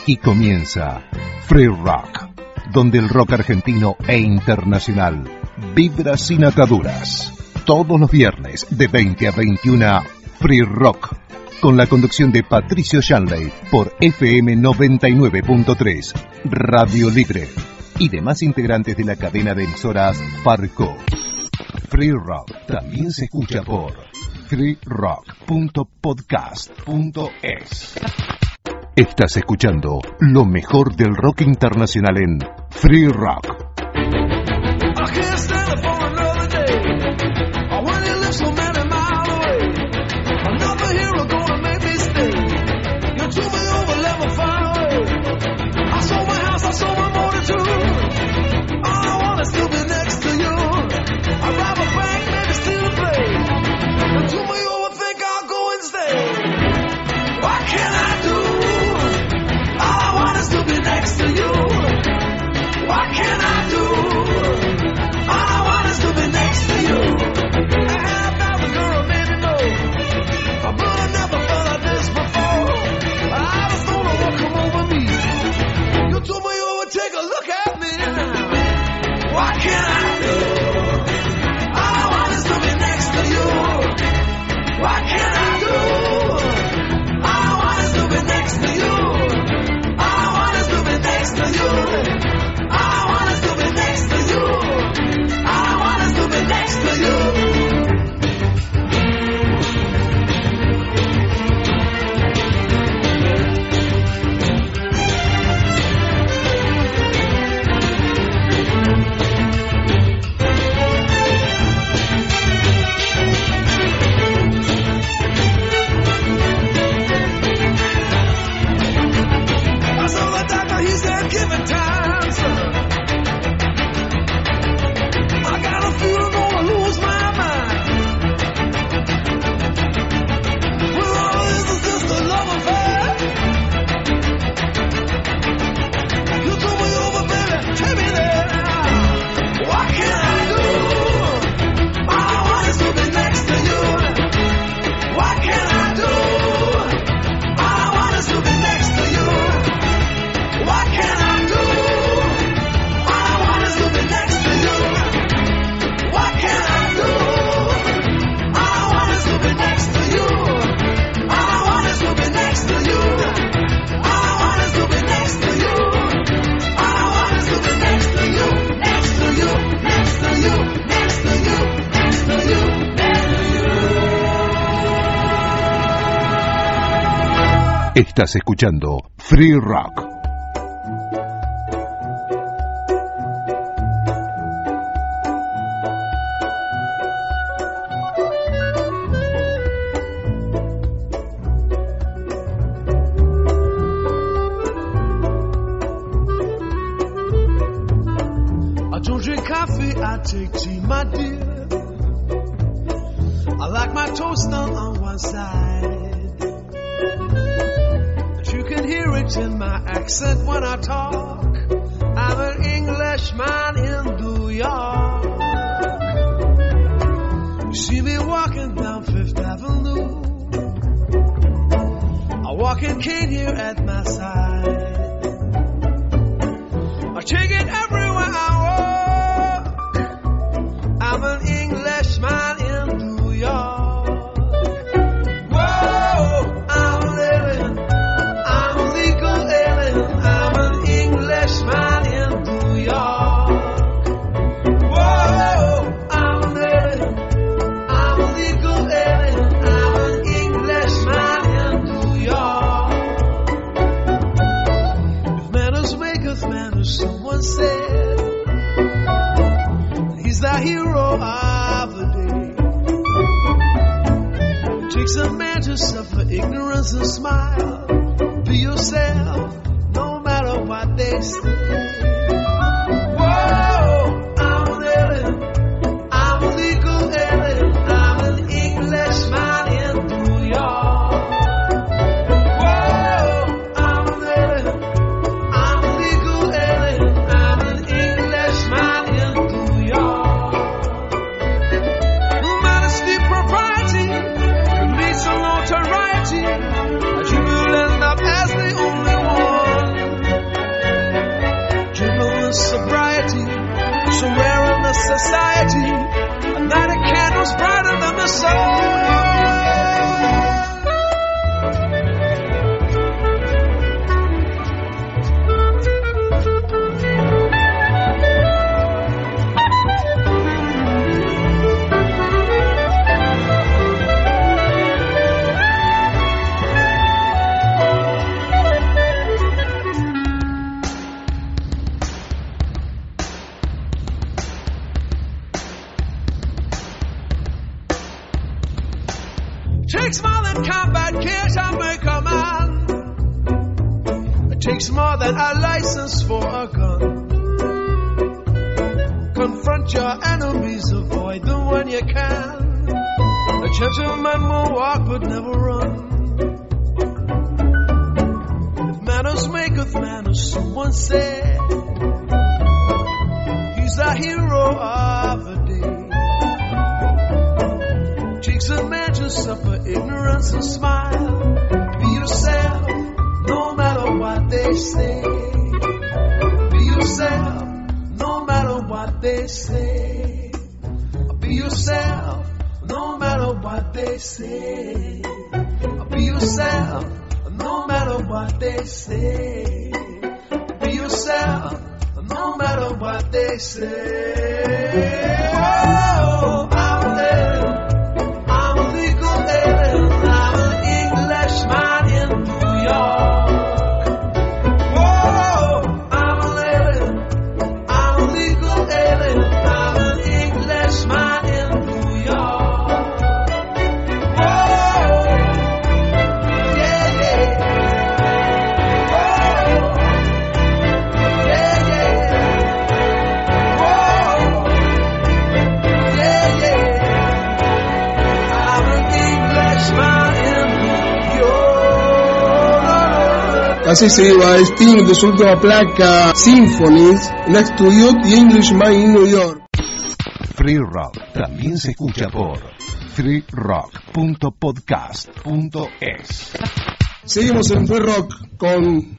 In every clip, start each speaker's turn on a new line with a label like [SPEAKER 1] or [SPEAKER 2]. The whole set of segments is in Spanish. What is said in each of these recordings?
[SPEAKER 1] Y comienza Free Rock, donde el rock argentino e internacional vibra sin ataduras. Todos los viernes de 20 a 21, Free Rock, con la conducción de Patricio Shanley por FM 99.3, Radio Libre, y demás integrantes de la cadena de emisoras Farco. Free Rock también se escucha por freerock.podcast.es. Estás escuchando lo mejor del rock internacional en Free Rock. Estás escuchando Free Rock.
[SPEAKER 2] I don't drink coffee, I take tea, my dear. I like my toast on one side. Hear it in my accent when I talk. I'm an Englishman in New York. You see me walking down Fifth Avenue. I walk in cane here at my side. I take it everywhere I walk. I'm an Englishman in New York. Someone said he's the hero of the day. It takes a man to suffer ignorance and smile. Be yourself, no matter what they say. Whoa, I'm an alien, I'm a legal alien, I'm an Englishman in New York. As the only one. society. A night of candles brighter than the sun. Takes more than combat gear to make a man. It takes more than a license for a gun. Confront your enemies, avoid them when you can. A gentleman will walk but never run. If manners maketh manners, someone said, he's a hero of the day. Takes a man to suffer ignorance and smile. Be yourself, no matter what they say. Be yourself, no matter what they say. Be yourself, no matter what they say. Be yourself, no matter what they say. Be yourself, no matter what they say. Oh, I'm there.
[SPEAKER 3] Así se iba Sting de su última placa Symphonies, Next to You, The Englishman in New York.
[SPEAKER 1] Free Rock también se escucha por freerock.podcast.es.
[SPEAKER 3] Seguimos en Free Rock con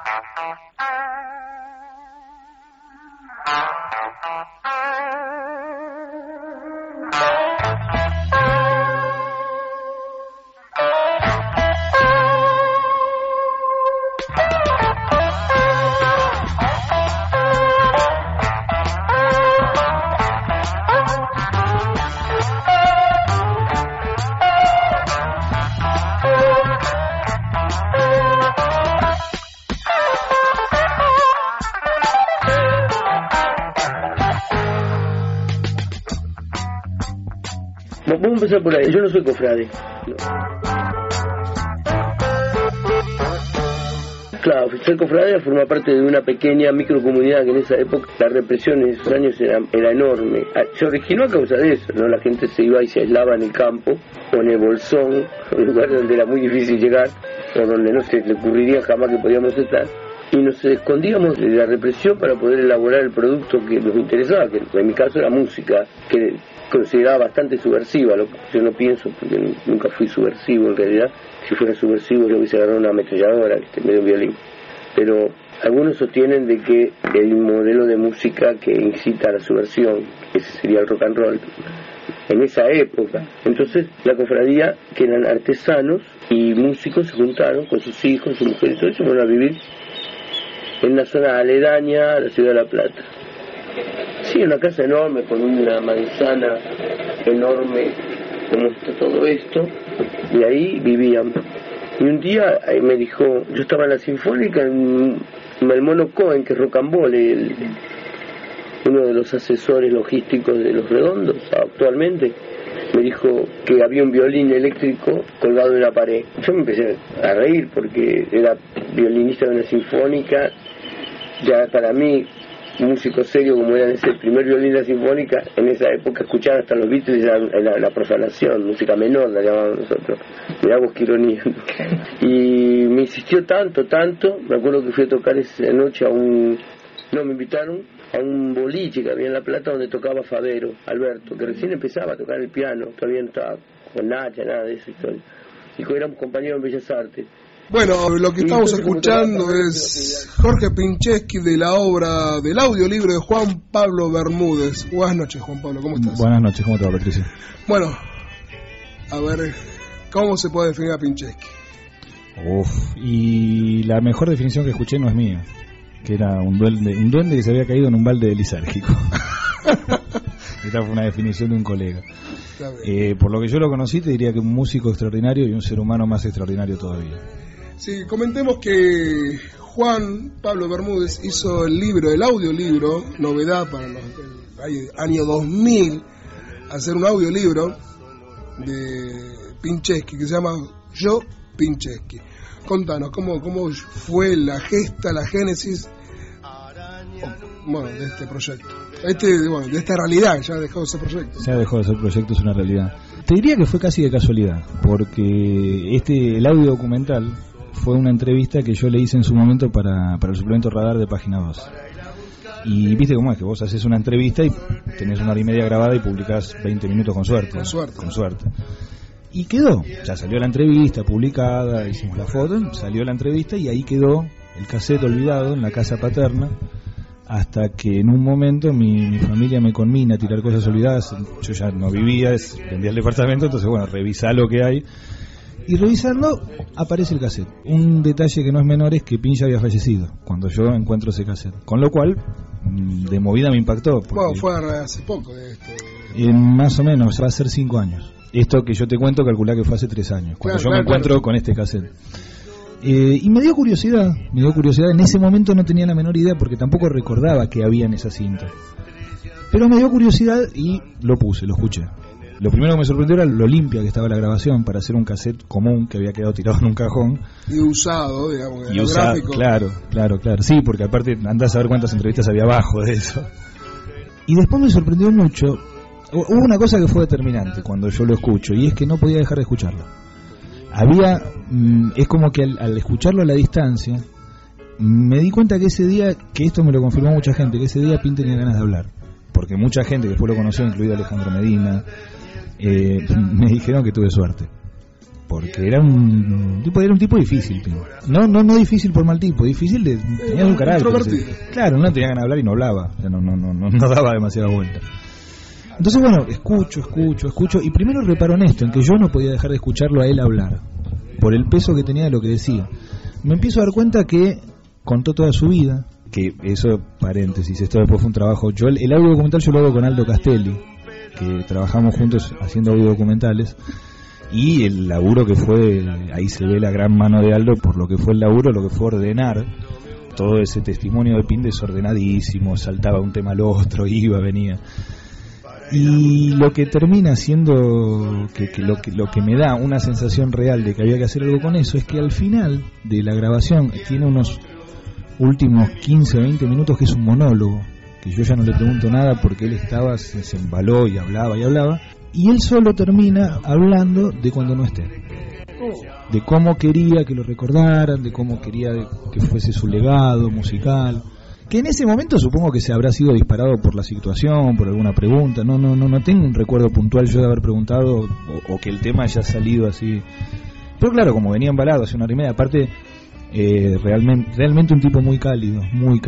[SPEAKER 4] Vamos a empezar por ahí. Yo no soy cofrade. No. Claro, ser cofrade forma parte de una pequeña microcomunidad que en esa época la represión en esos años era enorme. Se originó a causa de eso, ¿no? La gente se iba y se aislaba en el campo o en el Bolsón, un lugar donde era muy difícil llegar o donde no se le ocurriría jamás que podíamos estar. Y nos escondíamos de la represión para poder elaborar el producto que nos interesaba, que en mi caso era música, que consideraba bastante subversiva. Yo no pienso, porque nunca fui subversivo en realidad. Si fuera subversivo yo hubiese agarrado una ametralladora en vez de un violín. Pero algunos sostienen de que el modelo de música que incita a la subversión, ese sería el rock and roll, en esa época. Entonces la cofradía, que eran artesanos y músicos, se juntaron con sus hijos, sus mujeres y todo eso, fueron a vivir en una zona aledaña a la ciudad de La Plata. Sí, una casa enorme con una manzana enorme, como está todo esto, y ahí vivíamos. Y un día me dijo, yo estaba en la Sinfónica, en el Mono Cohen, que es Rocambole, uno de los asesores logísticos de Los Redondos actualmente, me dijo que había un violín eléctrico colgado en la pared. Yo me empecé a reír porque era violinista de una sinfónica, ya para mí, músico serio como era ese primer violín de la sinfónica, en esa época escuchar hasta los Beatles era la profanación, música menor la llamábamos nosotros. Mirá vos qué ironía. Y me insistió tanto, me acuerdo que fui a tocar esa noche me invitaron a un boliche que había en La Plata donde tocaba Favero, Alberto, que recién empezaba a tocar el piano, todavía no estaba con Nacha, nada de esa historia. Y éramos compañeros en Bellas Artes.
[SPEAKER 3] Bueno, lo que estamos escuchando es Jorge Pincheski de la obra del audiolibro de Juan Pablo Bermúdez. Buenas noches, Juan Pablo, ¿cómo estás?
[SPEAKER 5] Buenas noches, ¿cómo te va, Patricia?
[SPEAKER 3] Bueno, a ver, ¿cómo se puede definir a Pincheski?
[SPEAKER 5] Y la mejor definición que escuché no es mía, que era un duende que se había caído en un balde de lisérgico. Esta fue una definición de un colega. Por lo que yo lo conocí, te diría que un músico extraordinario y un ser humano más extraordinario todavía.
[SPEAKER 3] Sí, comentemos que Juan Pablo Bermúdez hizo el libro, el audiolibro, novedad para el año 2000, hacer un audiolibro de Pincheski que se llama Yo Pincheski. Contanos, ¿cómo fue la gesta, la génesis de este proyecto? De esta realidad, ya dejó de ser proyecto.
[SPEAKER 5] Ya dejó de ser proyecto, es una realidad. Te diría que fue casi de casualidad, porque el audio documental fue una entrevista que yo le hice en su momento para el suplemento Radar de Página 2. Y viste cómo es, que vos haces una entrevista y tenés 1 hora y media grabada y publicás 20 minutos con suerte. Con suerte. Y quedó, ya salió la entrevista publicada, hicimos la foto, salió la entrevista y ahí quedó el cassette olvidado en la casa paterna, hasta que en un momento mi familia me conmina a tirar cosas olvidadas. Yo ya no vivía, vendía el departamento, entonces revisá lo que hay. Y revisando, aparece el cassette. Un detalle que no es menor es que Pincha había fallecido cuando yo encuentro ese cassette. Con lo cual, de movida me impactó.
[SPEAKER 3] Fue hace poco de esto.
[SPEAKER 5] Más o menos, va a ser 5 años. Esto que yo te cuento, calculá que fue hace 3 años, cuando yo me encuentro con este cassette. Y me dio curiosidad. En ese momento no tenía la menor idea, porque tampoco recordaba que había en esa cinta. Pero me dio curiosidad y lo puse, lo escuché. Lo primero que me sorprendió era lo limpia que estaba la grabación para hacer un cassette común que había quedado tirado en un cajón.
[SPEAKER 3] Y usado, digamos,
[SPEAKER 5] y usado, gráfico. Claro. Sí, porque aparte andás a ver cuántas entrevistas había abajo de eso. Y después me sorprendió mucho. Hubo una cosa que fue determinante cuando yo lo escucho, y es que no podía dejar de escucharlo. Es como que al escucharlo a la distancia, me di cuenta que ese día, que esto me lo confirmó mucha gente, que ese día Pin tenía ganas de hablar. Porque mucha gente que después lo conoció, incluido Alejandro Medina, me dijeron que tuve suerte, porque era un tipo difícil, Pin. No difícil por mal tipo, difícil tenía un carácter. Claro, no tenía ganas de hablar y no hablaba, o sea, no daba demasiada vuelta. Entonces escucho, y primero reparo en esto, en que yo no podía dejar de escucharlo a él hablar, por el peso que tenía de lo que decía. Me empiezo a dar cuenta que contó toda su vida, que eso, paréntesis, esto después fue un trabajo. El audio documental yo lo hago con Aldo Castelli, que trabajamos juntos haciendo audio documentales, y el laburo que fue, ahí se ve la gran mano de Aldo por lo que fue el laburo, lo que fue ordenar todo ese testimonio de Pin desordenadísimo, saltaba un tema al otro, iba, venía. Y lo que termina siendo lo que me da una sensación real de que había que hacer algo con eso es que al final de la grabación tiene unos últimos 15 o 20 minutos que es un monólogo, que yo ya no le pregunto nada porque él se embaló y hablaba, y él solo termina hablando de cuando no esté, de cómo quería que lo recordaran, de cómo quería que fuese su legado musical, que en ese momento supongo que se habrá sido disparado por la situación, por alguna pregunta. No tengo un recuerdo puntual yo de haber preguntado o que el tema haya salido así. Pero claro, como venía embalado hace 1 hora y media, aparte realmente un tipo muy cálido.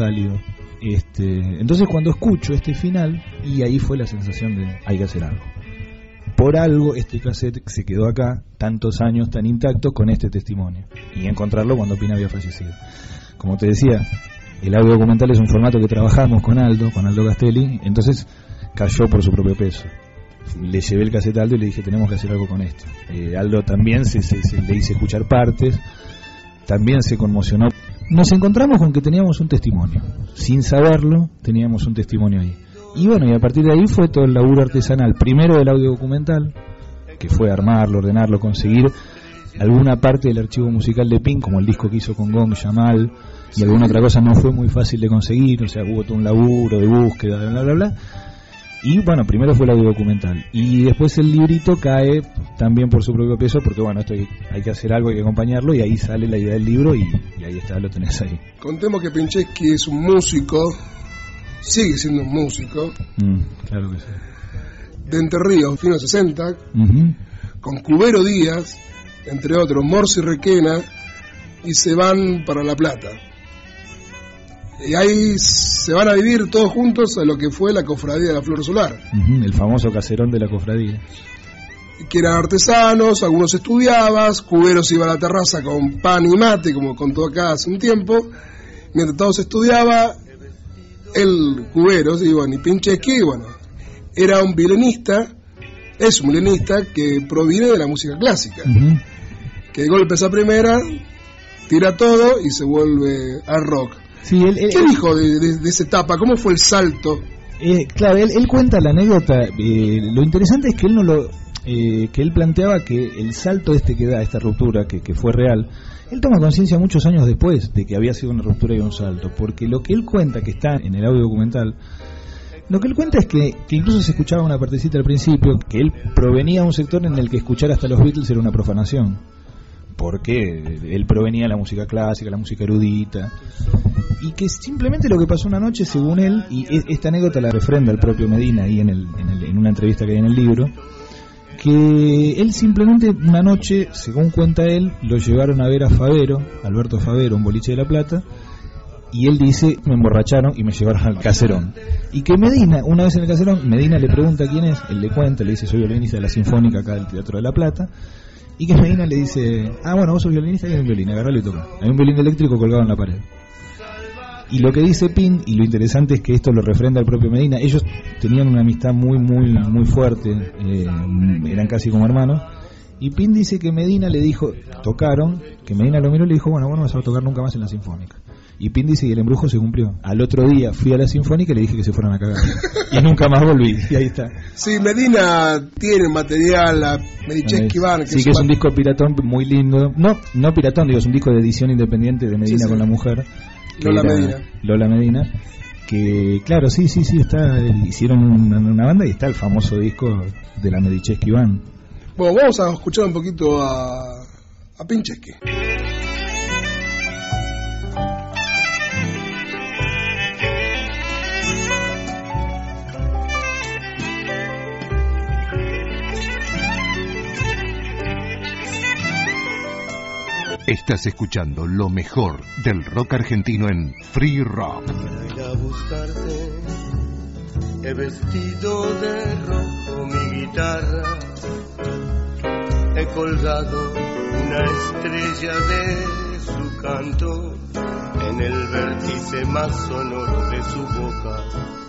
[SPEAKER 5] Entonces cuando escucho este final, y ahí fue la sensación de hay que hacer algo. Por algo este cassette se quedó acá tantos años tan intacto con este testimonio, y encontrarlo cuando Pina había fallecido. Como te decía, el audio documental es un formato que trabajamos con Aldo Castelli, entonces cayó por su propio peso. Le llevé el cassette a Aldo y le dije, tenemos que hacer algo con esto. Aldo también le hice escuchar partes, también se conmocionó. Nos encontramos con que teníamos un testimonio, sin saberlo teníamos un testimonio ahí. Y a partir de ahí fue todo el laburo artesanal, primero del audio documental, que fue armarlo, ordenarlo, conseguir alguna parte del archivo musical de Pin, como el disco que hizo con Gong Yamal, y alguna otra cosa no fue muy fácil de conseguir, o sea, hubo todo un laburo de búsqueda, bla. Y primero fue el audio documental, y después el librito cae también por su propio peso, porque esto hay que hacer algo, hay que acompañarlo, y ahí sale la idea del libro, y ahí está, lo tenés ahí.
[SPEAKER 3] Contemos que Pincheski es un músico, sigue siendo un músico,
[SPEAKER 5] claro que sí,
[SPEAKER 3] de Entre Ríos, fines 60, con Cubero Díaz, entre otros, Morsi Requena, y se van para La Plata. Y ahí se van a vivir todos juntos a lo que fue la cofradía de la Flor Solar.
[SPEAKER 5] El famoso caserón de la cofradía.
[SPEAKER 3] Que eran artesanos, algunos estudiaban, Cuberos iba a la terraza con pan y mate, como contó acá hace un tiempo. Mientras todos estudiaba, el Cuberos, y Pincheski, era un violinista, es un violinista que proviene de la música clásica. Que de golpe esa primera, tira todo y se vuelve al rock.
[SPEAKER 5] Sí,
[SPEAKER 3] ¿Qué dijo de esa etapa? ¿Cómo fue el salto?
[SPEAKER 5] Claro, él cuenta la anécdota. Lo interesante es que él no lo... que él planteaba que el salto que da, esta ruptura, que fue real, él toma conciencia muchos años después de que había sido una ruptura y un salto, porque lo que él cuenta, que está en el audio documental, lo que él cuenta es que incluso se escuchaba una partecita al principio, que él provenía de un sector en el que escuchar hasta los Beatles era una profanación, porque él provenía de la música clásica, la música erudita, y que simplemente lo que pasó una noche, según él, y esta anécdota la refrenda el propio Medina ahí en una entrevista que hay en el libro, que él simplemente una noche, según cuenta él, lo llevaron a ver a Favero, Alberto Favero, un boliche de La Plata, y él dice, me emborracharon y me llevaron al caserón. Y que Medina, una vez en el caserón, Medina le pregunta quién es, él le cuenta, le dice, soy violinista de la Sinfónica acá del Teatro de La Plata, y que Medina le dice, vos sos violinista y hay un violín, agarralo y toca. Hay un violín eléctrico colgado en la pared. Y lo que dice Pin, y lo interesante es que esto lo refrenda el propio Medina, ellos tenían una amistad muy muy muy fuerte, eran casi como hermanos, y Pin dice que Medina le dijo, tocaron, que Medina lo miró y le dijo, no vas a tocar nunca más en la Sinfónica. Y Pin dice que el embrujo se cumplió. Al otro día fui a la Sinfónica y le dije que se fueran a cagar. Y nunca más volví, y ahí está.
[SPEAKER 3] Sí, Medina tiene material, la Medicheski Band.
[SPEAKER 5] Sí, que es un disco piratón muy lindo, no piratón, digo, es un disco de edición independiente de Medina con la mujer. Lola Medina, que claro, sí, está, hicieron una banda y está el famoso disco de la Medicheski Band.
[SPEAKER 3] Bueno, vamos a escuchar un poquito a Pincheski.
[SPEAKER 1] Estás escuchando lo mejor del rock argentino en Free Rock.
[SPEAKER 6] Para ir a buscarte, he vestido de rojo mi guitarra, he colgado una estrella de su canto en el vértice más sonoro de su boca.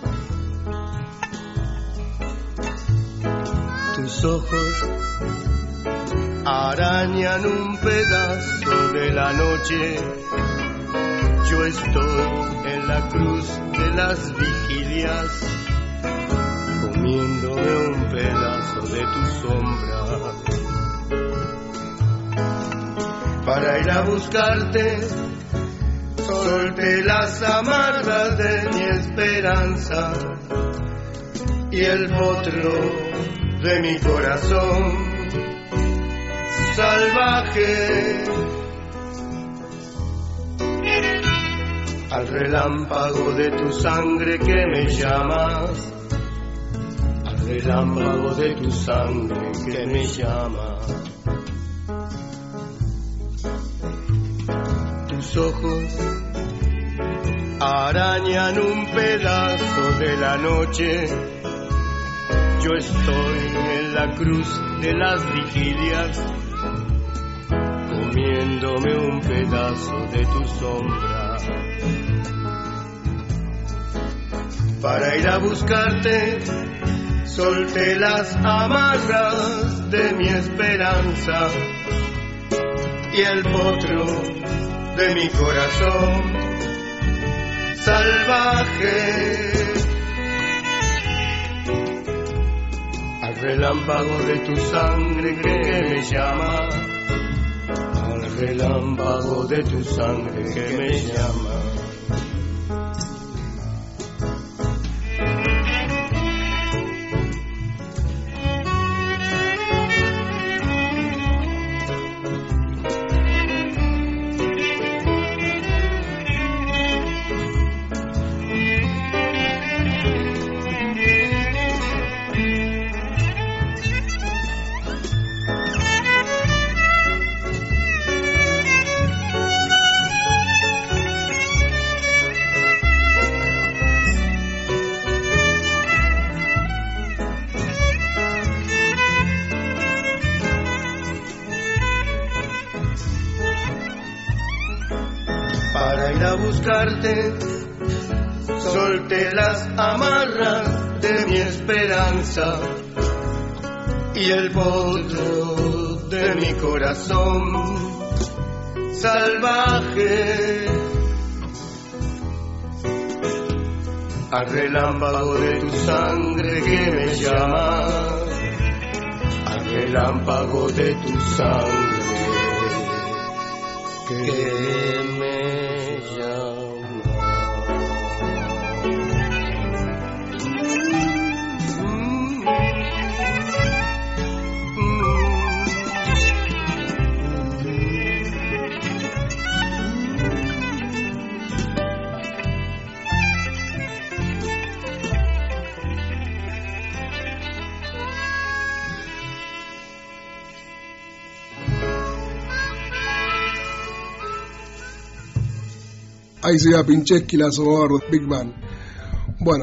[SPEAKER 6] Tus ojos arañan un pedazo de la noche. Yo estoy en la cruz de las vigilias, comiéndome un pedazo de tu sombra. Para ir a buscarte, solté las amargas de mi esperanza y el potro de mi corazón salvaje. Al relámpago de tu sangre que me llamas, al relámpago de tu sangre que me llama. Tus ojos arañan un pedazo de la noche. Yo estoy en la cruz de las vigilias, comiéndome un pedazo de tu sombra. Para ir a buscarte, solté las amarras de mi esperanza y el potro de mi corazón salvaje. Al relámpago de tu sangre que me llama, al relámpago de tu sangre que me llama. a buscarte, solté las amarras de mi esperanza y el potro de mi corazón salvaje. Al relámpago de tu sangre que me llama, al relámpago de tu sangre que me llama.
[SPEAKER 3] Ahí se llama Pinchesky, la Somor, Big Band. Bueno,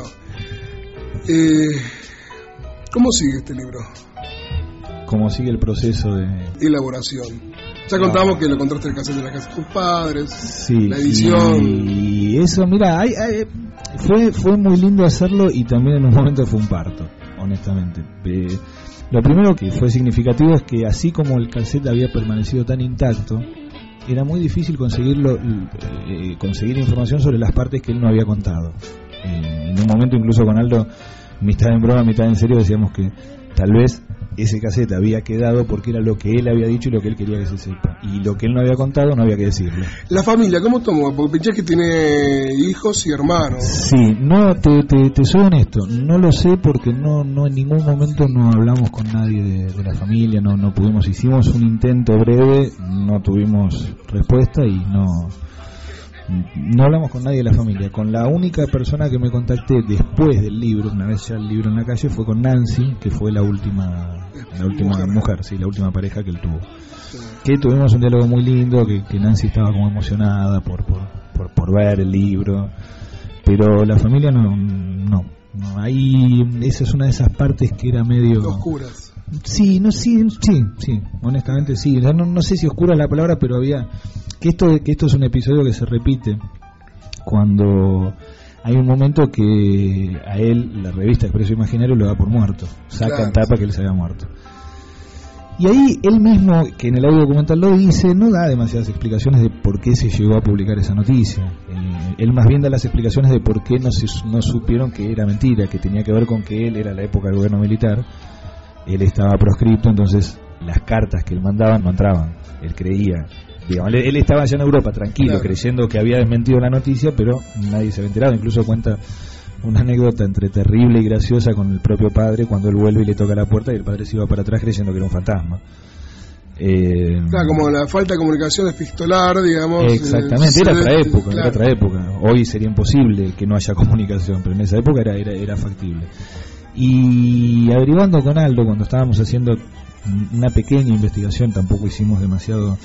[SPEAKER 3] ¿cómo sigue este libro?
[SPEAKER 5] ¿Cómo sigue el proceso de
[SPEAKER 3] elaboración? Ya contamos que lo encontraste en el cassette de la casa de tus padres,
[SPEAKER 5] sí,
[SPEAKER 3] la edición.
[SPEAKER 5] Y eso, mira, fue muy lindo hacerlo y también en un momento fue un parto, honestamente. Lo primero que fue significativo es que así como el cassette había permanecido tan intacto, era muy difícil conseguir información sobre las partes que él no había contado. En un momento incluso con Aldo, mitad en broma, mitad en serio, decíamos que tal vez ese cassette había quedado porque era lo que él había dicho y lo que él quería que se sepa, y lo que él no había contado no había que decirlo.
[SPEAKER 3] La familia, ¿cómo tomó? Porque Pinchesky tiene hijos y hermanos.
[SPEAKER 5] Sí, no, te soy honesto, no lo sé porque no en ningún momento no hablamos con nadie de la familia, no pudimos, hicimos un intento breve, no tuvimos respuesta y no hablamos con nadie de la familia. Con la única persona que me contacté después del libro, una vez ya el libro en la calle, fue con Nancy, que fue la última mujer, sí, la última pareja que él tuvo. Sí. Que tuvimos un diálogo muy lindo, que Nancy estaba como emocionada por ver el libro, pero la familia no, ahí esa es una de esas partes que era medio
[SPEAKER 3] oscuras.
[SPEAKER 5] Sí, honestamente sí. No sé si oscura es la palabra, pero había que esto es un episodio que se repite cuando hay un momento que a él la revista Expreso Imaginario lo da por muerto, saca en tapa que él se había muerto. Y ahí él mismo, que en el audio documental lo dice, no da demasiadas explicaciones de por qué se llegó a publicar esa noticia. Él más bien da las explicaciones de por qué no supieron que era mentira, que tenía que ver con que él era la época del gobierno militar, él estaba proscripto, entonces las cartas que él mandaba no entraban, él creía. Digamos, él estaba allá en Europa tranquilo, claro, creyendo que había desmentido la noticia, pero nadie se había enterado. Incluso cuenta una anécdota entre terrible y graciosa con el propio padre cuando él vuelve y le toca la puerta y el padre se iba para atrás creyendo que era un fantasma.
[SPEAKER 3] Claro, como la falta de comunicación epistolar, digamos.
[SPEAKER 5] Exactamente, era otra época. Hoy sería imposible que no haya comunicación, pero en esa época era factible. Y averiguando con Aldo, cuando estábamos haciendo una pequeña investigación, tampoco hicimos demasiado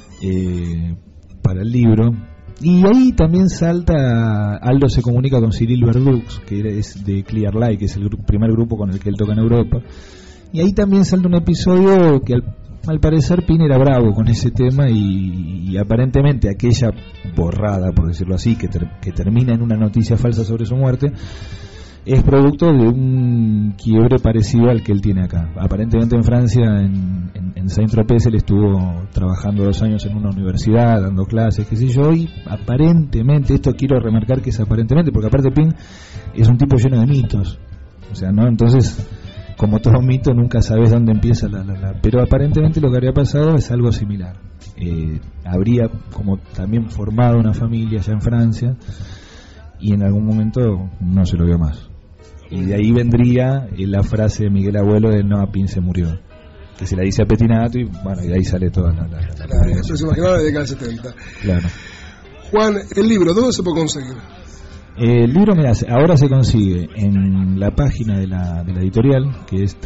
[SPEAKER 5] para el libro, y ahí también salta, Aldo se comunica con Cyril Verdux, que es de Clear Light, que es el primer grupo con el que él toca en Europa, y ahí también salta un episodio que al parecer Pin era bravo con ese tema y aparentemente aquella borrada, por decirlo así, que termina en una noticia falsa sobre su muerte, es producto de un quiebre parecido al que él tiene acá. Aparentemente en Francia, en Saint-Tropez, él estuvo trabajando 2 años en una universidad, dando clases, qué sé yo, y aparentemente, esto quiero remarcar que es aparentemente, porque aparte Pin es un tipo lleno de mitos, o sea, ¿no? Entonces, como todo mito, nunca sabes dónde empieza pero aparentemente lo que habría pasado es algo similar. Habría como también formado una familia allá en Francia, y en algún momento no se lo vio más. Y de ahí vendría la frase de Miguel Abuelo de no, Pin se murió, que se la dice a Petinato, y bueno, y de ahí sale toda la
[SPEAKER 3] eso se imaginaba de la década del 70.
[SPEAKER 5] Claro.
[SPEAKER 3] Juan, el libro, ¿dónde se puede conseguir?
[SPEAKER 5] El libro, mira, ahora se consigue en la página de la editorial, que es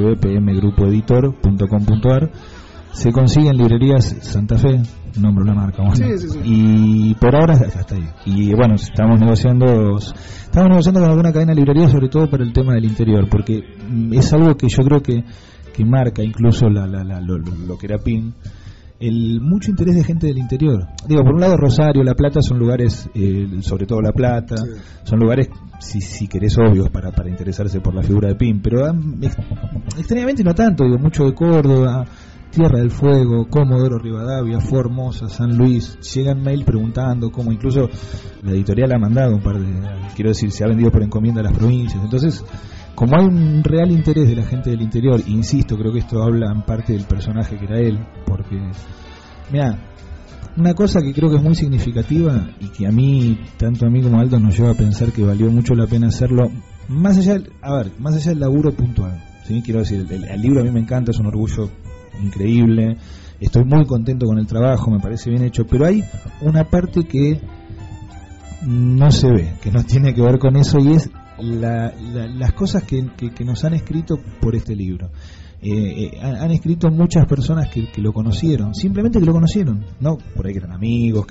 [SPEAKER 5] www.pmgrupoeditor.com.ar. Se consigue en librerías Santa Fe, nombro la marca, bueno. Sí. Y por ahora hasta ahí. Y bueno, estamos negociando con alguna cadena de librerías, sobre todo para el tema del interior, porque es algo que yo creo que marca incluso lo que era Pin, mucho interés de gente del interior. Digo, por un lado Rosario, La Plata son lugares, sobre todo La Plata, sí, son lugares, si querés, obvios para interesarse por la figura de Pin, pero extrañamente no tanto, digo, mucho de Córdoba, Tierra del Fuego, Comodoro Rivadavia, Formosa, San Luis. Llegan mail preguntando cómo, incluso la editorial ha mandado un par de, quiero decir, se ha vendido por encomienda a las provincias. Entonces, como hay un real interés de la gente del interior, insisto, creo que esto habla en parte del personaje que era él, porque, mira, una cosa que creo que es muy significativa y que a mí, tanto a mí como a Aldo, nos lleva a pensar que valió mucho la pena hacerlo, más allá del laburo puntual, ¿sí? Quiero decir, el libro a mí me encanta, es un orgullo increíble, estoy muy contento con el trabajo, me parece bien hecho, pero hay una parte que no se ve, que no tiene que ver con eso, y es las cosas que nos han escrito por este libro. Han escrito muchas personas que lo conocieron, simplemente que lo conocieron, no por ahí que eran amigos,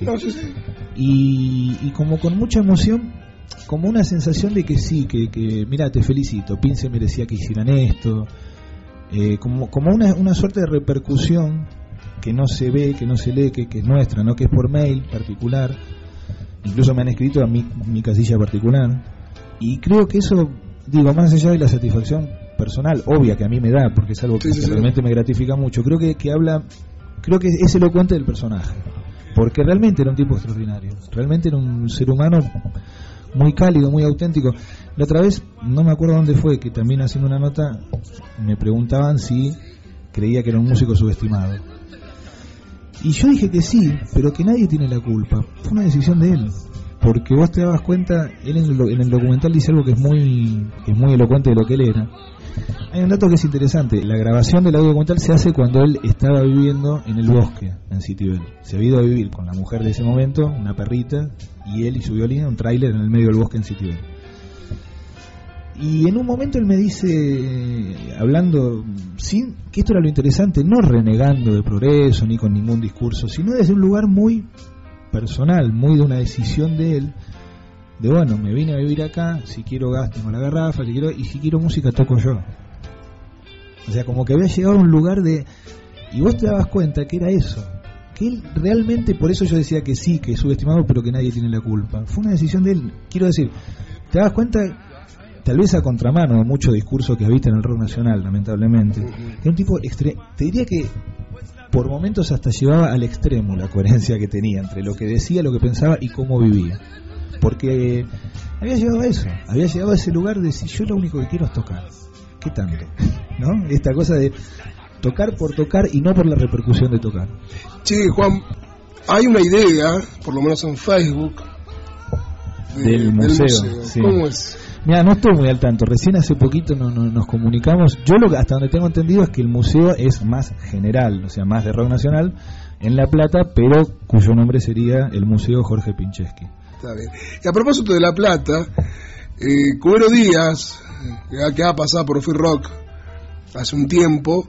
[SPEAKER 5] y como con mucha emoción, como una sensación de que sí, que mira, te felicito, Pin se merecía que hicieran esto, como una suerte de repercusión que no se ve, que no se lee, que es nuestra, no, que es por mail particular. Incluso me han escrito a mi casilla particular, y creo que eso, digo, más allá de la satisfacción personal obvia que a mí me da, porque es algo que realmente me gratifica mucho, creo que es elocuente del personaje, porque realmente era un tipo extraordinario, realmente era un ser humano muy cálido, muy auténtico. La otra vez, no me acuerdo dónde fue, que también haciendo una nota me preguntaban si creía que era un músico subestimado, y yo dije que sí, pero que nadie tiene la culpa, fue una decisión de él, porque vos te dabas cuenta, él en el documental dice algo que es muy elocuente de lo que él era. Hay un dato que es interesante, la grabación del audio documental se hace cuando él estaba viviendo en el bosque, en Citibel. Se había ido a vivir con la mujer de ese momento, una perrita, y él y su violín, un tráiler en el medio del bosque en Citibel. Y en un momento él me dice, hablando, sin que esto era lo interesante, no renegando de progreso ni con ningún discurso, sino desde un lugar muy personal, muy de una decisión de él, de bueno, me vine a vivir acá, si quiero gas tengo la garrafa, y si quiero música toco yo. O sea, como que había llegado a un lugar de, y vos te dabas cuenta que era eso, que él realmente, por eso yo decía que sí, que es subestimado, pero que nadie tiene la culpa. Fue una decisión de él, quiero decir, te das cuenta, tal vez a contramano de mucho discurso que habita en el rock nacional, lamentablemente, que un tipo te diría que por momentos hasta llevaba al extremo la coherencia que tenía entre lo que decía, lo que pensaba y cómo vivía, porque había llegado a eso, había llegado a ese lugar de si yo lo único que quiero es tocar, ¿qué tanto? ¿No? Esta cosa de tocar por tocar y no por la repercusión de tocar.
[SPEAKER 3] Che, Juan, hay una idea, por lo menos en Facebook,
[SPEAKER 5] del museo. Sí.
[SPEAKER 3] ¿Cómo es?
[SPEAKER 5] Mira, no estoy muy al tanto. Recién hace poquito nos comunicamos. Yo hasta donde tengo entendido es que el museo es más general, o sea, más de rock nacional en La Plata, pero cuyo nombre sería el Museo Jorge Pincheski.
[SPEAKER 3] Está bien. Y a propósito de La Plata, Cubero Díaz, que ha pasado por Free Rock hace un tiempo,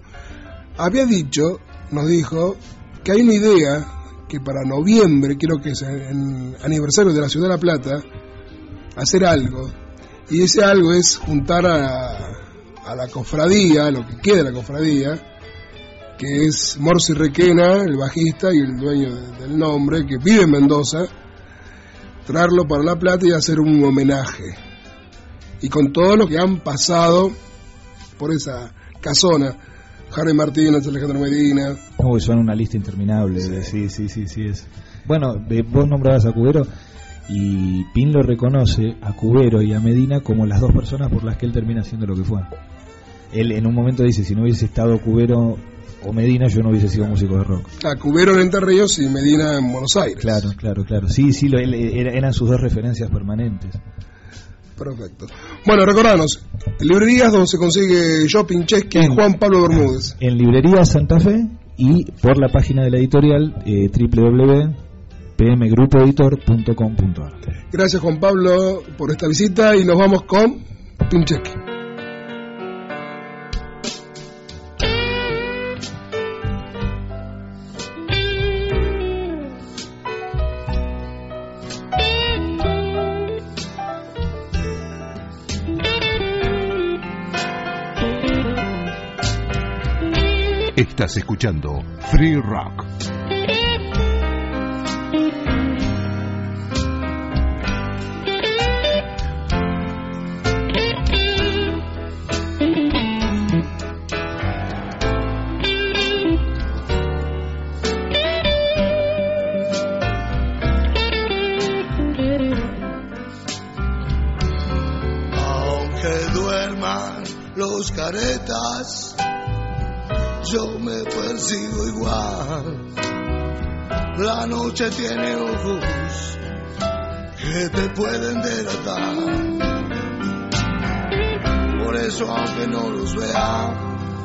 [SPEAKER 3] nos dijo que hay una idea que para noviembre, creo que es en aniversario de la ciudad de La Plata, hacer algo. Y ese algo es juntar a la cofradía, lo que queda de la cofradía, que es Morsi Requena, el bajista y el dueño del nombre, que vive en Mendoza, traerlo para La Plata y hacer un homenaje. Y con todos los que han pasado por esa casona, Harry Martínez, Alejandro Medina.
[SPEAKER 5] Son una lista interminable. Sí. Es. Bueno, vos nombrabas a Cubero, y Pin lo reconoce a Cubero y a Medina como las dos personas por las que él termina haciendo lo que fue. Él en un momento dice, si no hubiese estado Cubero o Medina, yo no hubiese sido músico de rock.
[SPEAKER 3] Cubero en Entre Ríos y Medina en Buenos Aires.
[SPEAKER 5] Claro. Sí, eran sus dos referencias permanentes.
[SPEAKER 3] Perfecto. Bueno, recordanos, librerías donde se consigue yo, Pincheski y Juan Pablo Bermúdez. En Librería Santa Fe y por la página de la editorial www.pmgrupoeditor.com.ar. Gracias, Juan Pablo, por esta visita y nos vamos con Pincheski.
[SPEAKER 1] Estás escuchando Free Rock.
[SPEAKER 6] Los caretas, yo me persigo igual. La noche tiene ojos que te pueden delatar. Por eso, aunque no los vea,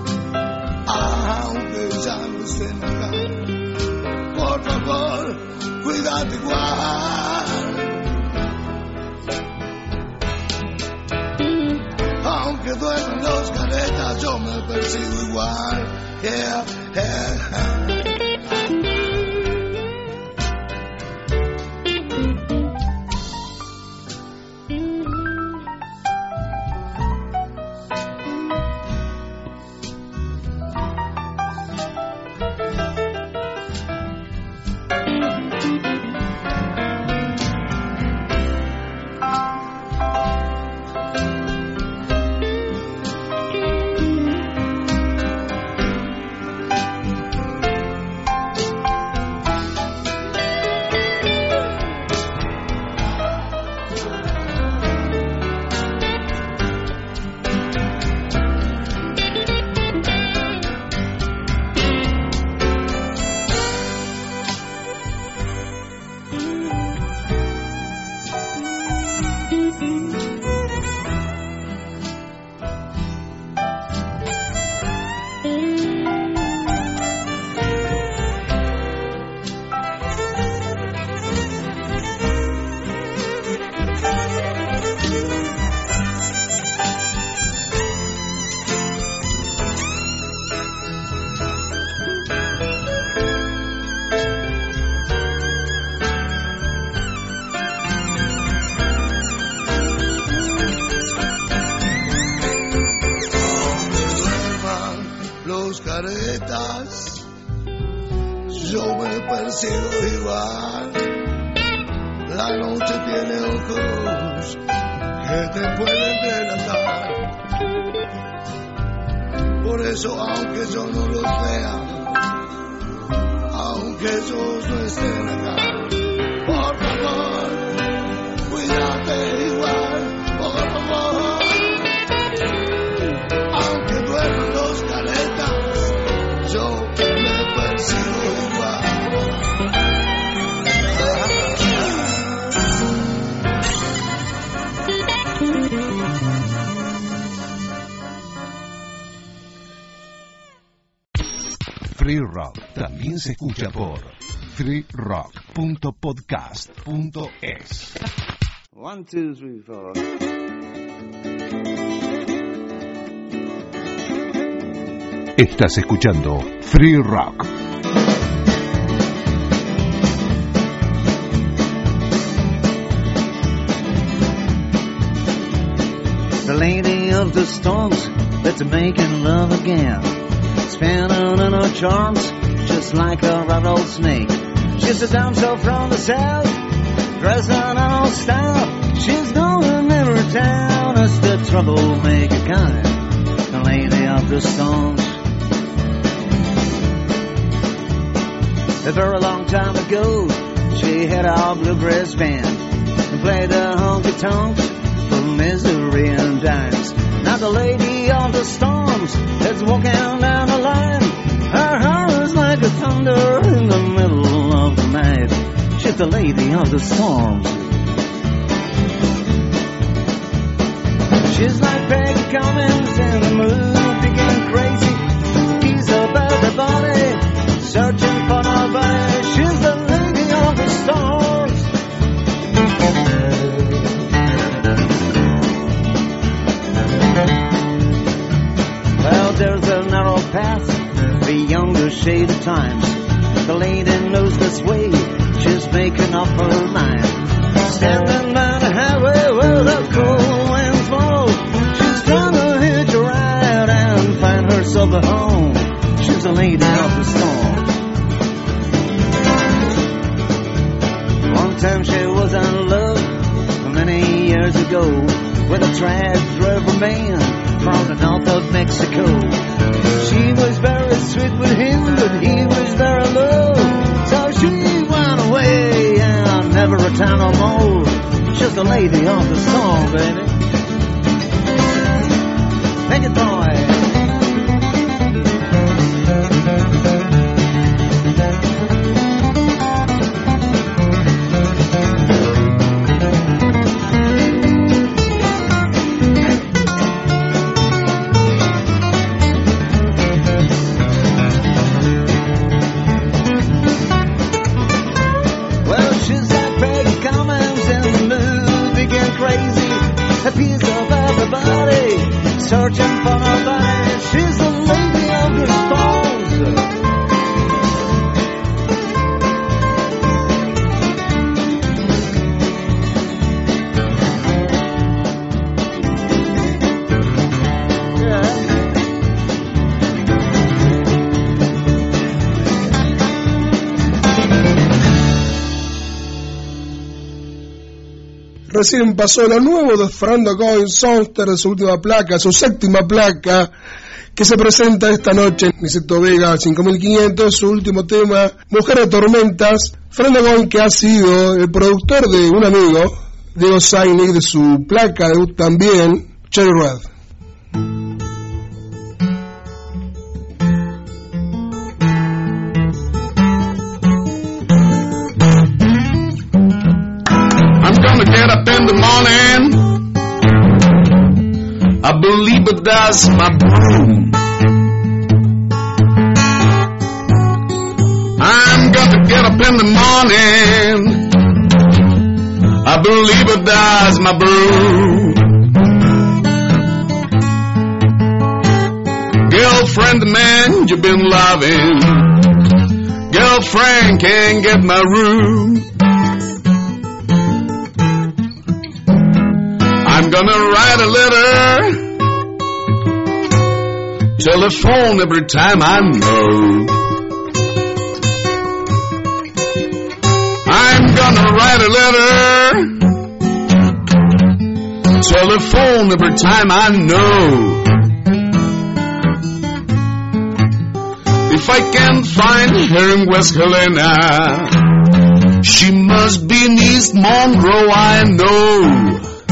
[SPEAKER 6] aunque ya no estén acá, por favor, cuídate igual. Aunque duerman los caretas, yo me persigo igual. Yeah, yeah. Yo me persigo igual. La noche tiene ojos que te pueden delatar. Por eso, aunque yo no los vea, aunque ellos no estén acá, por favor, cuídate igual, por favor. Aunque duerman los caretas, yo me persigo igual.
[SPEAKER 1] Free Rock también se escucha por freerock.podcast.es.
[SPEAKER 7] 1, 2, 3, 4.
[SPEAKER 1] Estás escuchando Free Rock.
[SPEAKER 7] The lady of the storms that's making love again, spinning in her charms just like a rattlesnake. She's a damsel from the south, dressed in all style. She's known in every town as the troublemaker kind, the lady of the storms. A very long time ago, she had a bluegrass band and played the honky-tonks for misery and dimes. Now the lady of the storms is walking down the line. Her heart is like a thunder in the middle of the night. She's the lady of the storms. She's like Peggy Cummins in the mood begin crazy. He's about everybody, searching for nobody. She's the lady of the storms. Well, there's a narrow path beyond the shade of times. The lady knows this way, she's making up her mind. Standing by the highway where the cold winds blow, she's trying to hitch a ride and find herself a home she's a lady of the storm. One time she was in love many years ago with a trans-river man from the north of Mexico. She was very sweet with him, but he was very low. So she went away and never returned no more. She's the lady of the storm, baby. Make it, boy. Searching for nobody, she's the lady of the storms.
[SPEAKER 3] Recién pasó lo nuevo de Fernando Going Songster, de su última placa, su séptima placa, que se presenta esta noche en Niceto Vega 5500, su último tema, Mujer de Tormentas. Fernando Going, que ha sido el productor de un amigo, Diego Sainic, de su placa debut también, Cherry Red.
[SPEAKER 8] Get up in the morning, I believe it does my broom. I'm gonna get up in the morning, I believe it does my broom. Girlfriend, the man you've been loving, girlfriend can't get my room. I'm gonna write a letter, telephone every time I know. I'm gonna write a letter, telephone every time I know. If I can't find her in West Helena, she must be in East Monroe, I know.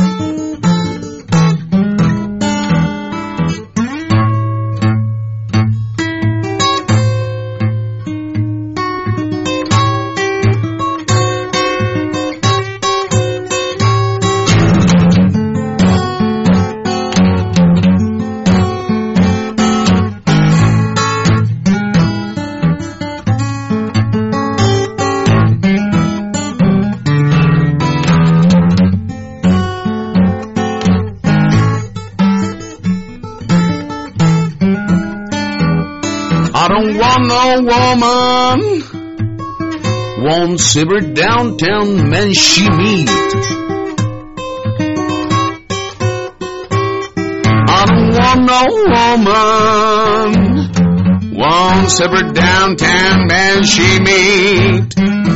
[SPEAKER 8] I don't want no woman won't shiver downtown man she meet. I don't want no woman won't shiver downtown man she meet.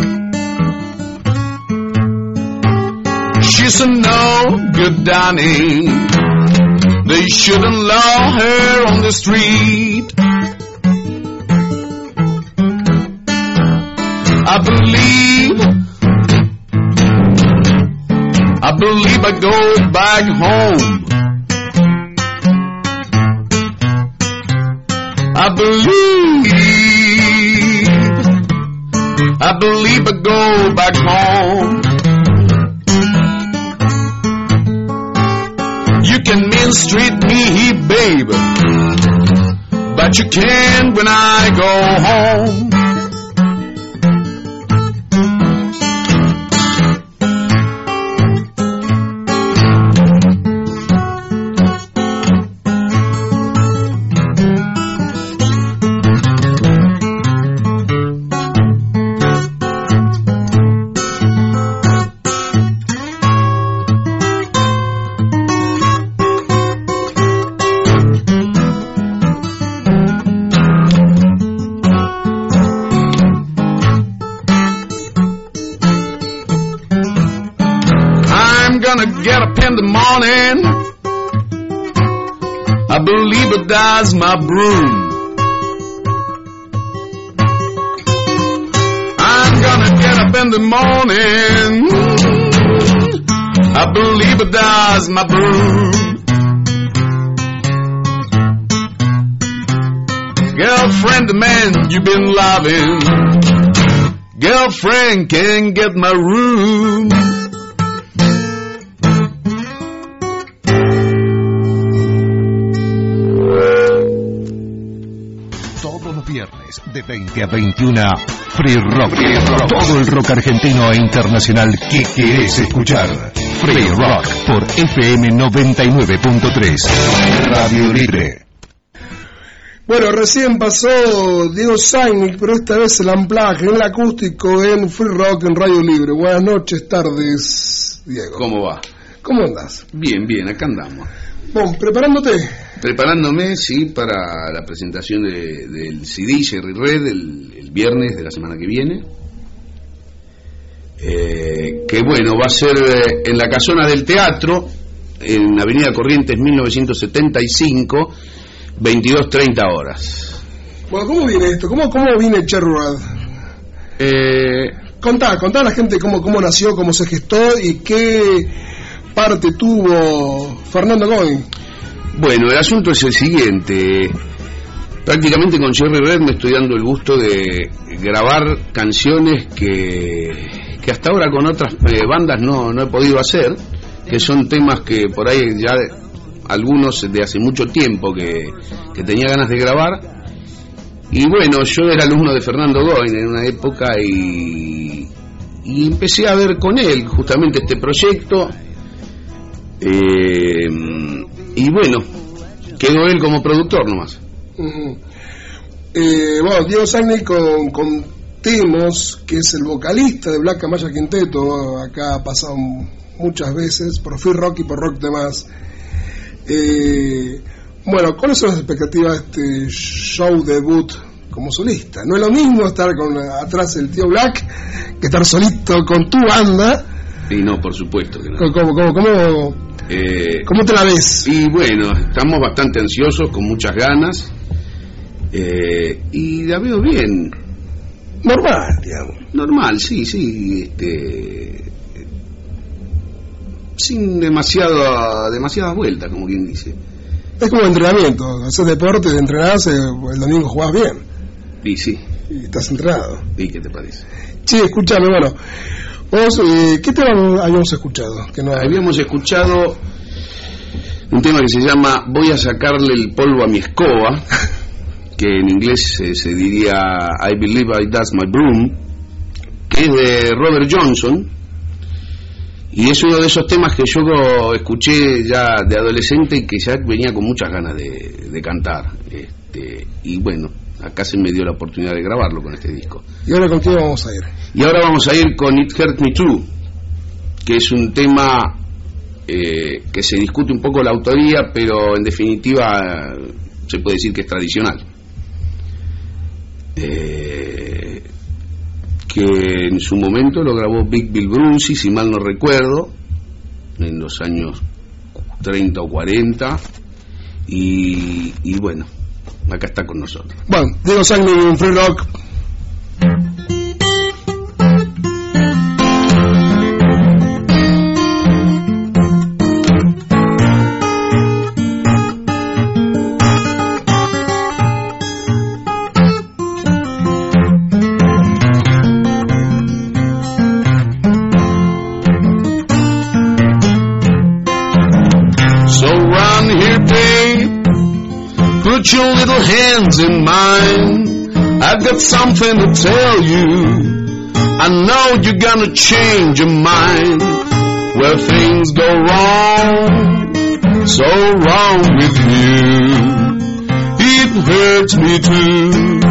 [SPEAKER 8] She's a no good darling, they shouldn't allow her on the street. I believe I go back home. I believe I go back home. You can mistreat me, babe, but you can't when I go home. get up in the morning, I believe it does my broom. I'm gonna get up in the morning, I believe it does my broom. Girlfriend, the man you've been loving, girlfriend can't get my room.
[SPEAKER 1] Todos los viernes de 20 a 21, Free Rock. Todo el rock argentino e internacional que querés escuchar. Free Rock por FM 99.3, Radio Libre.
[SPEAKER 3] Bueno, recién pasó Diego Sagnik, pero esta vez el amplaje en el acústico en Free Rock en Radio Libre. Buenas noches, tardes, Diego.
[SPEAKER 8] ¿Cómo va?
[SPEAKER 3] ¿Cómo andás?
[SPEAKER 8] Bien, bien, acá andamos.
[SPEAKER 3] Bueno, ¿preparándote?
[SPEAKER 8] Preparándome, sí, para la presentación del CD Cherry Red el viernes de la semana que viene. Que bueno, va a ser en la Casona del Teatro, en Avenida Corrientes 1975, 22:30 horas.
[SPEAKER 3] Bueno, ¿cómo viene esto? ¿Cómo viene Cherry Red? Contá a la gente cómo nació, cómo se gestó y qué parte tuvo Fernando Goin.
[SPEAKER 8] Bueno, el asunto es el siguiente. Prácticamente con Cherry Red me estoy dando el gusto de grabar canciones que hasta ahora con otras bandas no he podido hacer, que son temas que por ahí ya algunos de hace mucho tiempo que tenía ganas de grabar. Y bueno, yo era alumno de Fernando Goin en una época y empecé a ver con él justamente este proyecto. Y bueno, quedó él como productor nomás.
[SPEAKER 3] Uh-huh. Bueno, Diego Sagnik contemos que es el vocalista de Black Amaya Quinteto. Acá ha pasado muchas veces por Free Rock y por Rock de Más. Bueno, ¿cuáles son las expectativas de este show debut como solista? No es lo mismo estar atrás del tío Black que estar solito con tu banda.
[SPEAKER 8] Y no, por supuesto que no.
[SPEAKER 3] ¿Cómo te la ves?
[SPEAKER 8] Y bueno, estamos bastante ansiosos, con muchas ganas, y la veo bien.
[SPEAKER 3] Normal, digamos.
[SPEAKER 8] Normal, sí, sin demasiadas vueltas, como quien dice.
[SPEAKER 3] Es como entrenamiento, haces deporte, entrenás, el domingo jugás bien.
[SPEAKER 8] Y sí.
[SPEAKER 3] Y estás entrenado.
[SPEAKER 8] ¿Y qué te parece?
[SPEAKER 3] Sí, escúchame, bueno. Vos, ¿qué tema habíamos escuchado?
[SPEAKER 8] Habíamos escuchado un tema que se llama Voy a sacarle el polvo a mi escoba, que en inglés se diría I Believe I Dust My Broom, que es de Robert Johnson, y es uno de esos temas que yo escuché ya de adolescente y que ya venía con muchas ganas de cantar, y bueno, acá se me dio la oportunidad de grabarlo con este disco.
[SPEAKER 3] ¿Y ahora con qué vamos a ir?
[SPEAKER 8] Y ahora vamos a ir con It Hurt Me Too, que es un tema que se discute un poco la autoría, pero en definitiva se puede decir que es tradicional. Que en su momento lo grabó Big Bill Brunsey, si mal no recuerdo, en los años 30 o 40, y bueno, acá está con nosotros.
[SPEAKER 3] Bueno, Diego Sagnik en Free Rock.
[SPEAKER 8] Put your little hands in mine, I've got something to tell you, I know you're gonna change your mind, where things go wrong, so wrong with you, it hurts me too.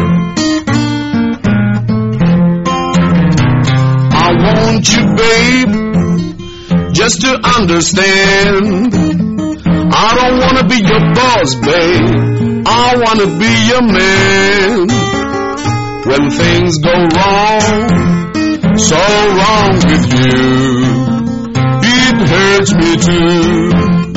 [SPEAKER 8] I want you, babe, just to understand, I don't wanna be your boss, babe, I wanna be your man. When things go wrong, so wrong with you, it it hurts me too.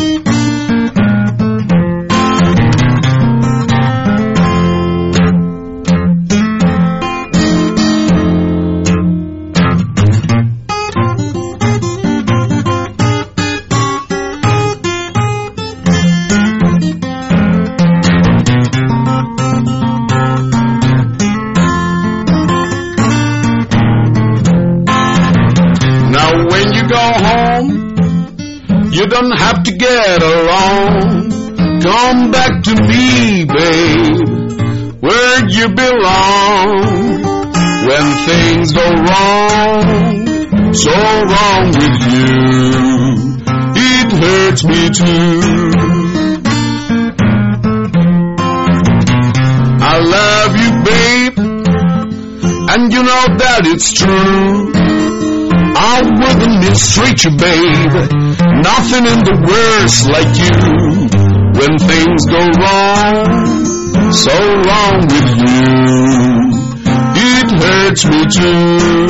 [SPEAKER 8] You don't have to get along. Come back to me, babe, where you belong. When things go wrong, so wrong with you, it hurts me too. I love you, babe, and you know that it's true. I wouldn't mistreat you, babe. Nothing in the world's like you. When things go wrong, so wrong with you, it hurts me too.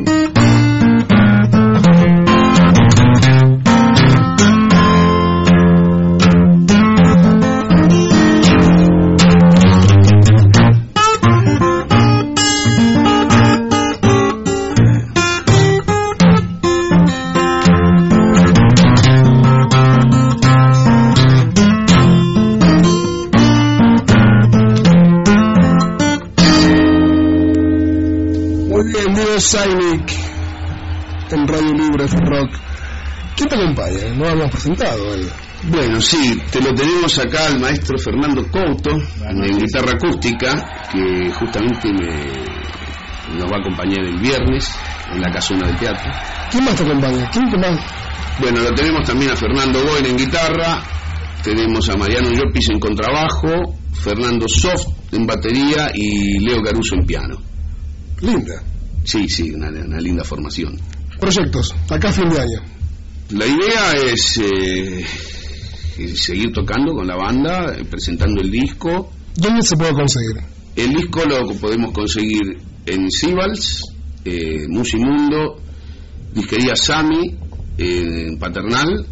[SPEAKER 3] Zaynik en Radio Libre Rock. ¿Quién te acompaña? No habíamos presentado él.
[SPEAKER 8] Bueno, sí, te lo tenemos acá al maestro Fernando Couto en guitarra acústica, que justamente nos va a acompañar el viernes en la Casona del Teatro.
[SPEAKER 3] ¿Quién más te acompaña? ¿Quién te más?
[SPEAKER 8] Bueno, lo tenemos también a Fernando Goen en guitarra, tenemos a Mariano Llopis en contrabajo, Fernando Soft en batería y Leo Caruso en piano.
[SPEAKER 3] Linda.
[SPEAKER 8] Sí, una linda formación.
[SPEAKER 3] Proyectos, acá a fin de año.
[SPEAKER 8] La idea es seguir tocando con la banda, presentando el disco.
[SPEAKER 3] ¿Dónde se puede conseguir?
[SPEAKER 8] El disco lo podemos conseguir en Sibals, Musimundo, Disquería Sami, en Paternal,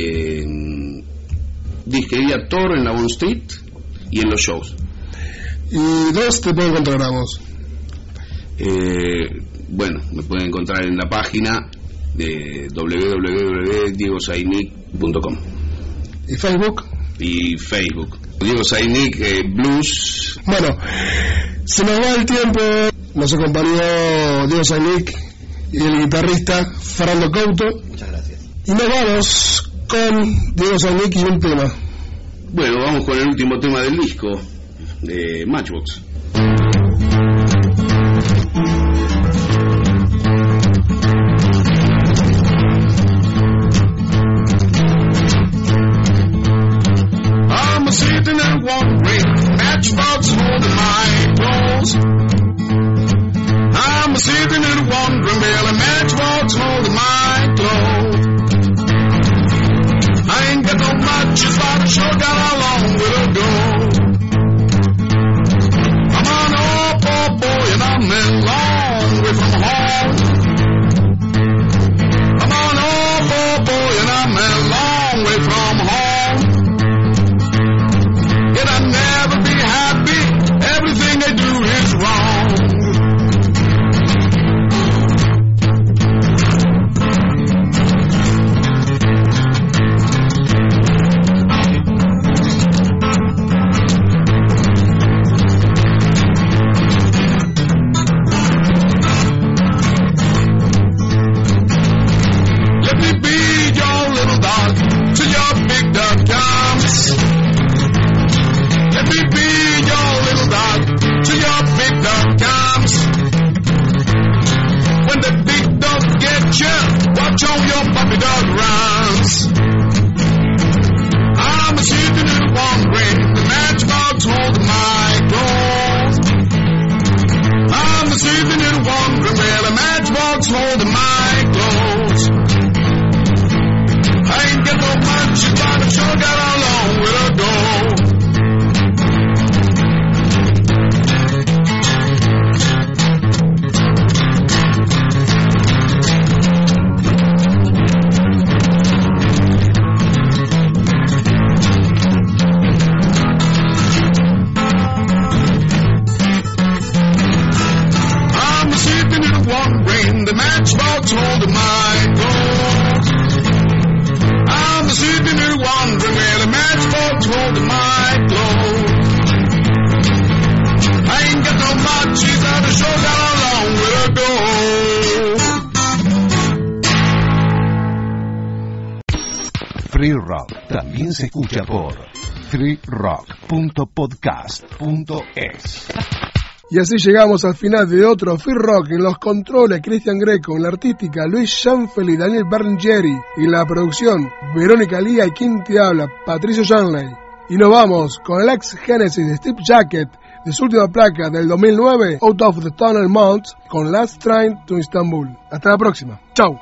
[SPEAKER 8] Disquería Toro en la Bond Street y en los shows.
[SPEAKER 3] ¿Y dónde te puede encontrar a vos?
[SPEAKER 8] Bueno, me pueden encontrar en la página de www.diegozaynik.com.
[SPEAKER 3] ¿Y Facebook?
[SPEAKER 8] Y Facebook Diego Zaynik, Blues.
[SPEAKER 3] Bueno, se nos va el tiempo. Nos acompañó Diego Zaynik y el guitarrista Fernando Couto.
[SPEAKER 9] Muchas gracias.
[SPEAKER 3] Y nos vamos con Diego Zaynik y un tema.
[SPEAKER 8] Bueno, vamos con el último tema del disco de Matchbox. Sitting and wondering, matchbox holding my clothes. I'm sitting and wondering, well, a matchbox holding my clothes. I ain't got no matches, but I sure got a long way to go. I'm an old poor boy and I'm a long way from home. I'm an old poor boy and I'm a long way from home. And I'll never be happy, everything I do is wrong. Let me be your little dog till your big dog comes. Let me be your little dog till your big dog comes. When the big dog gets you, watch how your puppy dog runs. I'm sitting and wondering, the matchbox holding my clothes. I'm sitting and wondering, well, the matchbox holding my clothes. I ain't got no much, but I sure got a long way to go.
[SPEAKER 9] one brain, the matchbox holding my clothes. I'm sitting here wondering where the matchbox holding my clothes. I ain't got no matches, I just show got along with her go.
[SPEAKER 1] Free Rock también se escucha por freerock.podcast.es.
[SPEAKER 3] Y así llegamos al final de otro Free Rock. En los controles Cristian Greco, en la artística Luis Schanfeld y Daniel Berngeri, y en la producción Verónica Lía y quien te habla, Patricio Shanley. Y nos vamos con el ex Genesis de Steve Jacket, de su última placa del 2009, Out of the Tunnel Mount, con Last Train to Istanbul. Hasta la próxima. Chau.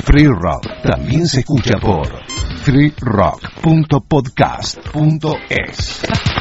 [SPEAKER 1] Free Rock también se escucha por freerock.podcast.es.